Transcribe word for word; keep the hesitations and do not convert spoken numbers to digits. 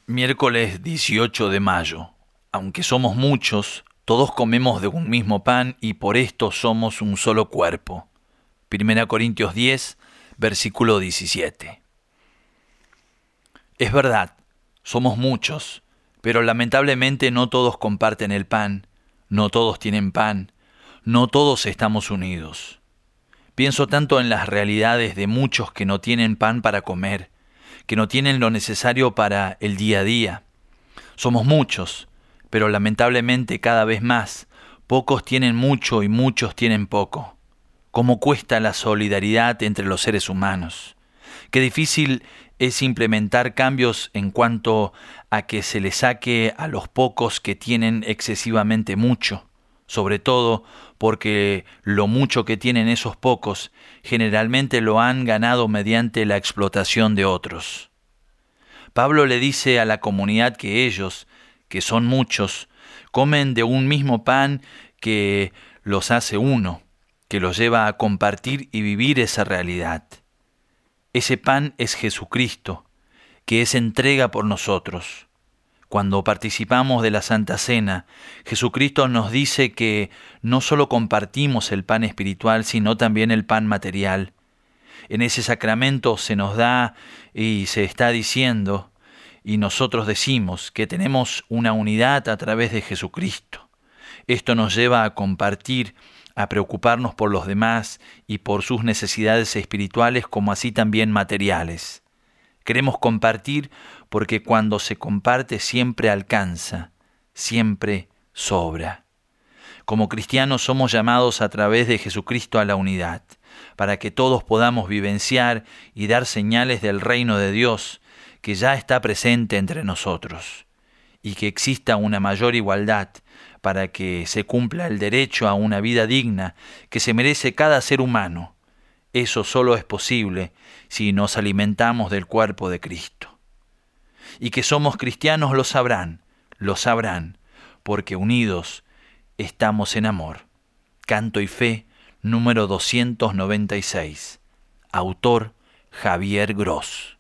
Miércoles dieciocho de mayo. Aunque somos muchos, todos comemos de un mismo pan y por esto somos un solo cuerpo. Primera Corintios diez, versículo diecisiete. Es verdad, somos muchos, pero lamentablemente no todos comparten el pan, no todos tienen pan, no todos estamos unidos. Pienso tanto en las realidades de muchos que no tienen pan para comer, que no tienen lo necesario para el día a día. Somos muchos, pero lamentablemente cada vez más, pocos tienen mucho y muchos tienen poco. ¿Cómo cuesta la solidaridad entre los seres humanos? Qué difícil es implementar cambios en cuanto a que se le saque a los pocos que tienen excesivamente mucho, sobre todo porque lo mucho que tienen esos pocos generalmente lo han ganado mediante la explotación de otros. Pablo le dice a la comunidad que ellos, que son muchos, comen de un mismo pan que los hace uno, que los lleva a compartir y vivir esa realidad. Ese pan es Jesucristo, que es entrega por nosotros. Cuando participamos de la Santa Cena, Jesucristo nos dice que no solo compartimos el pan espiritual, sino también el pan material. En ese sacramento se nos da y se está diciendo, y nosotros decimos que tenemos una unidad a través de Jesucristo. Esto nos lleva a compartir, a preocuparnos por los demás y por sus necesidades espirituales como así también materiales. Queremos compartir porque cuando se comparte siempre alcanza, siempre sobra. Como cristianos somos llamados a través de Jesucristo a la unidad, para que todos podamos vivenciar y dar señales del reino de Dios que ya está presente entre nosotros, y que exista una mayor igualdad para que se cumpla el derecho a una vida digna que se merece cada ser humano. Eso solo es posible si nos alimentamos del cuerpo de Cristo. Y que somos cristianos lo sabrán, lo sabrán, porque unidos estamos en amor. Canto y Fe, número doscientos noventa y seis. Autor Javier Gross.